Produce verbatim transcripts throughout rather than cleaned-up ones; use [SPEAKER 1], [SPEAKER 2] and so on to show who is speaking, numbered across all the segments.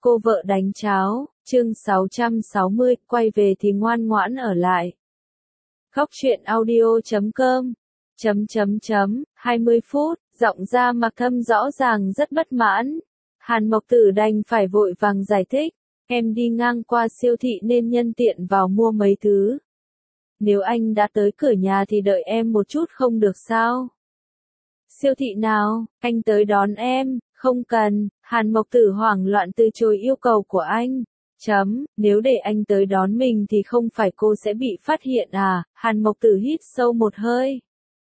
[SPEAKER 1] Cô vợ đánh cháo, chương sáu trăm sáu mươi, quay về thì ngoan ngoãn ở lại. Khóc chuyện audio chấm com, chấm chấm chấm, hai mươi phút, giọng ra Mạc Thâm rõ ràng rất bất mãn. Hàn Mộc Tử đành phải vội vàng giải thích, em đi ngang qua siêu thị nên nhân tiện vào mua mấy thứ. Nếu anh đã tới cửa nhà thì đợi em một chút không được sao? Siêu thị nào, anh tới đón em, không cần. Hàn Mộc Tử hoảng loạn từ chối yêu cầu của anh. Chấm, nếu để anh tới đón mình thì không phải cô sẽ bị phát hiện à? Hàn Mộc Tử hít sâu một hơi.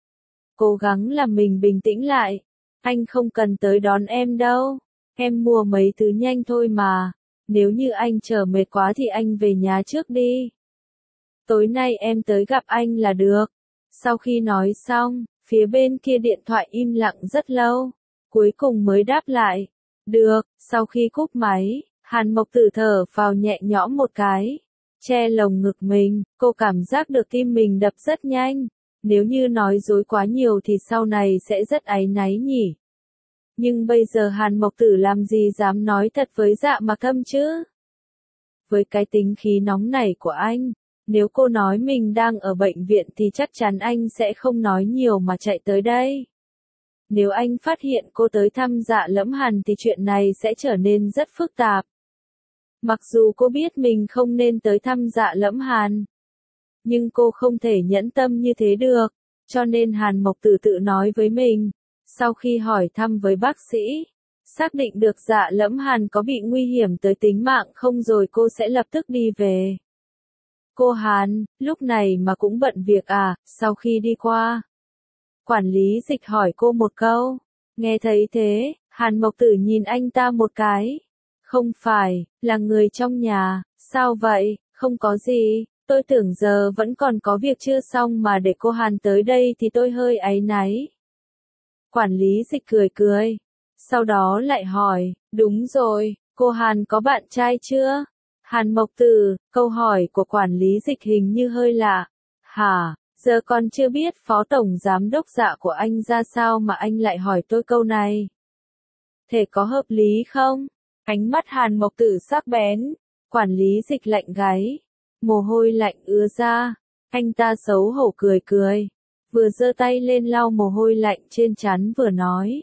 [SPEAKER 1] Cố gắng làm mình bình tĩnh lại. Anh không cần tới đón em đâu. Em mua mấy thứ nhanh thôi mà. Nếu như anh chờ mệt quá thì anh về nhà trước đi. Tối nay em tới gặp anh là được. Sau khi nói xong, phía bên kia điện thoại im lặng rất lâu. Cuối cùng mới đáp lại. Được, sau khi cúp máy, Hàn Mộc Tử thở phào nhẹ nhõm một cái. Che lồng ngực mình, cô cảm giác được tim mình đập rất nhanh. Nếu như nói dối quá nhiều thì sau này sẽ rất áy náy nhỉ. Nhưng bây giờ Hàn Mộc Tử làm gì dám nói thật với Dạ Mạc Thâm chứ? Với cái tính khí nóng nảy của anh, nếu cô nói mình đang ở bệnh viện thì chắc chắn anh sẽ không nói nhiều mà chạy tới đây. Nếu anh phát hiện cô tới thăm Dạ Lẫm Hàn thì chuyện này sẽ trở nên rất phức tạp. Mặc dù cô biết mình không nên tới thăm Dạ Lẫm Hàn, nhưng cô không thể nhẫn tâm như thế được, cho nên Hàn Mộc Tử tự nói với mình. Sau khi hỏi thăm với bác sĩ, xác định được Dạ Lẫm Hàn có bị nguy hiểm tới tính mạng không rồi cô sẽ lập tức đi về. Cô Hàn, lúc này mà cũng bận việc à? Sau khi đi qua, quản lý Dịch hỏi cô một câu. Nghe thấy thế, Hàn Mộc Tử nhìn anh ta một cái. Không phải, là người trong nhà, sao vậy? Không có gì, tôi tưởng giờ vẫn còn có việc chưa xong mà để cô Hàn tới đây thì tôi hơi áy náy. Quản lý Dịch cười cười, sau đó lại hỏi, đúng rồi, cô Hàn có bạn trai chưa? Hàn Mộc Tử, câu hỏi của quản lý Dịch hình như hơi lạ. Hả, giờ còn chưa biết phó tổng giám đốc Dạ của anh ra sao mà anh lại hỏi tôi câu này. Thể có hợp lý không? Ánh mắt Hàn Mộc Tử sắc bén, quản lý Dịch lạnh gáy, mồ hôi lạnh ứa ra, anh ta xấu hổ cười cười, vừa giơ tay lên lau mồ hôi lạnh trên trán vừa nói.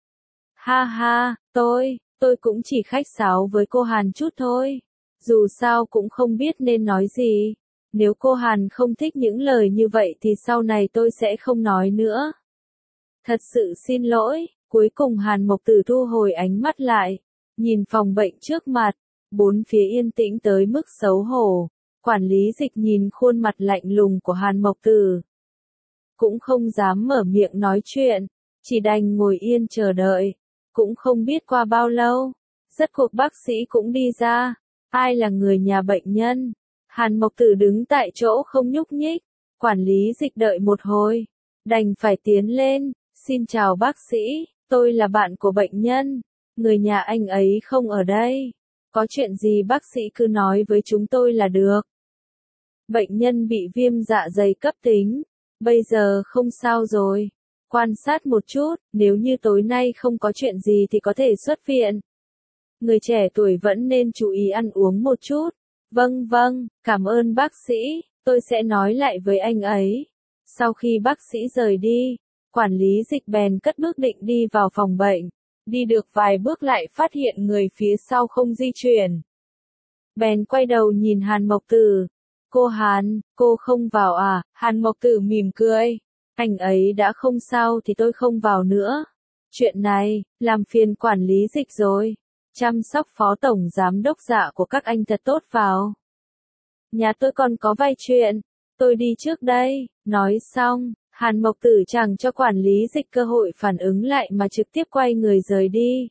[SPEAKER 1] Ha ha, tôi, tôi cũng chỉ khách sáo với cô Hàn chút thôi, dù sao cũng không biết nên nói gì, nếu cô Hàn không thích những lời như vậy thì sau này tôi sẽ không nói nữa. Thật sự xin lỗi, cuối cùng Hàn Mộc Tử thu hồi ánh mắt lại. Nhìn phòng bệnh trước mặt, bốn phía yên tĩnh tới mức xấu hổ, quản lý Dịch nhìn khuôn mặt lạnh lùng của Hàn Mộc Tử. Cũng không dám mở miệng nói chuyện, chỉ đành ngồi yên chờ đợi, cũng không biết qua bao lâu, rốt cuộc bác sĩ cũng đi ra, ai là người nhà bệnh nhân. Hàn Mộc Tử đứng tại chỗ không nhúc nhích, quản lý Dịch đợi một hồi, đành phải tiến lên, xin chào bác sĩ, tôi là bạn của bệnh nhân. Người nhà anh ấy không ở đây. Có chuyện gì bác sĩ cứ nói với chúng tôi là được. Bệnh nhân bị viêm dạ dày cấp tính. Bây giờ không sao rồi. Quan sát một chút, nếu như tối nay không có chuyện gì thì có thể xuất viện. Người trẻ tuổi vẫn nên chú ý ăn uống một chút. Vâng vâng, cảm ơn bác sĩ, tôi sẽ nói lại với anh ấy. Sau khi bác sĩ rời đi, quản lý Dịch bèn cất bước định đi vào phòng bệnh. Đi được vài bước lại phát hiện người phía sau không di chuyển. Bèn quay đầu nhìn Hàn Mộc Tử. Cô Hàn, cô không vào à? Hàn Mộc Tử mỉm cười. Anh ấy đã không sao thì tôi không vào nữa. Chuyện này, làm phiền quản lý Dịch rồi. Chăm sóc phó tổng giám đốc Dạ của các anh thật tốt vào. Nhà tôi còn có vài chuyện. Tôi đi trước đây. Nói xong, Hàn Mộc Tử chẳng cho quản lý Dịch cơ hội phản ứng lại mà trực tiếp quay người rời đi.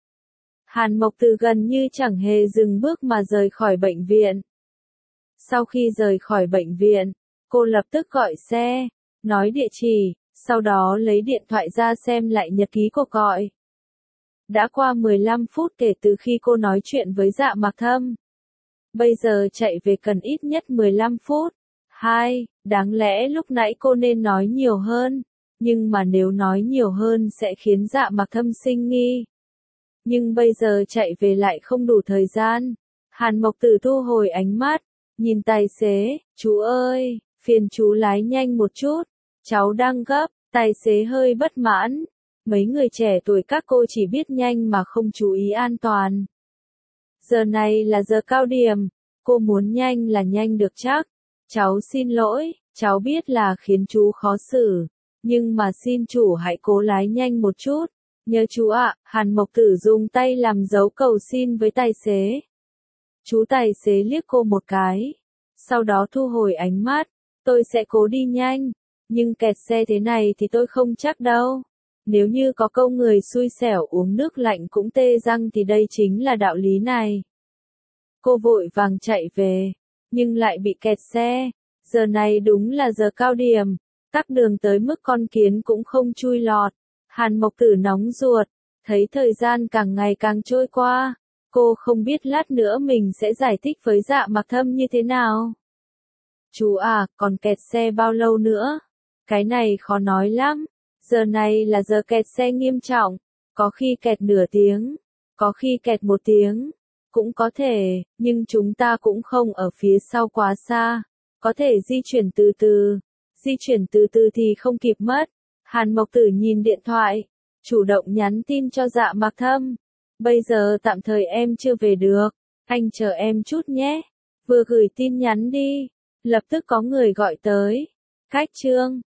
[SPEAKER 1] Hàn Mộc Tử gần như chẳng hề dừng bước mà rời khỏi bệnh viện. Sau khi rời khỏi bệnh viện, cô lập tức gọi xe, nói địa chỉ, sau đó lấy điện thoại ra xem lại nhật ký cuộc gọi. Đã qua mười lăm phút kể từ khi cô nói chuyện với Dạ Mạc Thâm. Bây giờ chạy về cần ít nhất mười lăm phút. Hai, đáng lẽ lúc nãy cô nên nói nhiều hơn, nhưng mà nếu nói nhiều hơn sẽ khiến Dạ Mạc Thâm sinh nghi. Nhưng bây giờ chạy về lại không đủ thời gian. Hàn Mộc Tử thu hồi ánh mắt, nhìn tài xế, chú ơi, phiền chú lái nhanh một chút, cháu đang gấp, tài xế hơi bất mãn. Mấy người trẻ tuổi các cô chỉ biết nhanh mà không chú ý an toàn. Giờ này là giờ cao điểm, cô muốn nhanh là nhanh được chắc. Cháu xin lỗi, cháu biết là khiến chú khó xử, nhưng mà xin chủ hãy cố lái nhanh một chút. Nhớ chú ạ, Hàn Mộc Tử dùng tay làm dấu cầu xin với tài xế. Chú tài xế liếc cô một cái, sau đó thu hồi ánh mắt, tôi sẽ cố đi nhanh, nhưng kẹt xe thế này thì tôi không chắc đâu. Nếu như có câu người xui xẻo uống nước lạnh cũng tê răng thì đây chính là đạo lý này. Cô vội vàng chạy về, nhưng lại bị kẹt xe. Giờ này đúng là giờ cao điểm, tắc đường tới mức con kiến cũng không chui lọt. Hàn Mộc Tử nóng ruột, thấy thời gian càng ngày càng trôi qua. Cô không biết lát nữa mình sẽ giải thích với Dạ Mặc Thâm như thế nào. Chú à, còn kẹt xe bao lâu nữa? Cái này khó nói lắm. Giờ này là giờ kẹt xe nghiêm trọng, có khi kẹt nửa tiếng, có khi kẹt một tiếng, cũng có thể, nhưng chúng ta cũng không ở phía sau quá xa, có thể di chuyển từ từ, di chuyển từ từ thì không kịp mất. Hàn Mộc Tử nhìn điện thoại, chủ động nhắn tin cho Dạ Mặc Thâm, bây giờ tạm thời em chưa về được, anh chờ em chút nhé. Vừa gửi tin nhắn đi, lập tức có người gọi tới, khách Trương.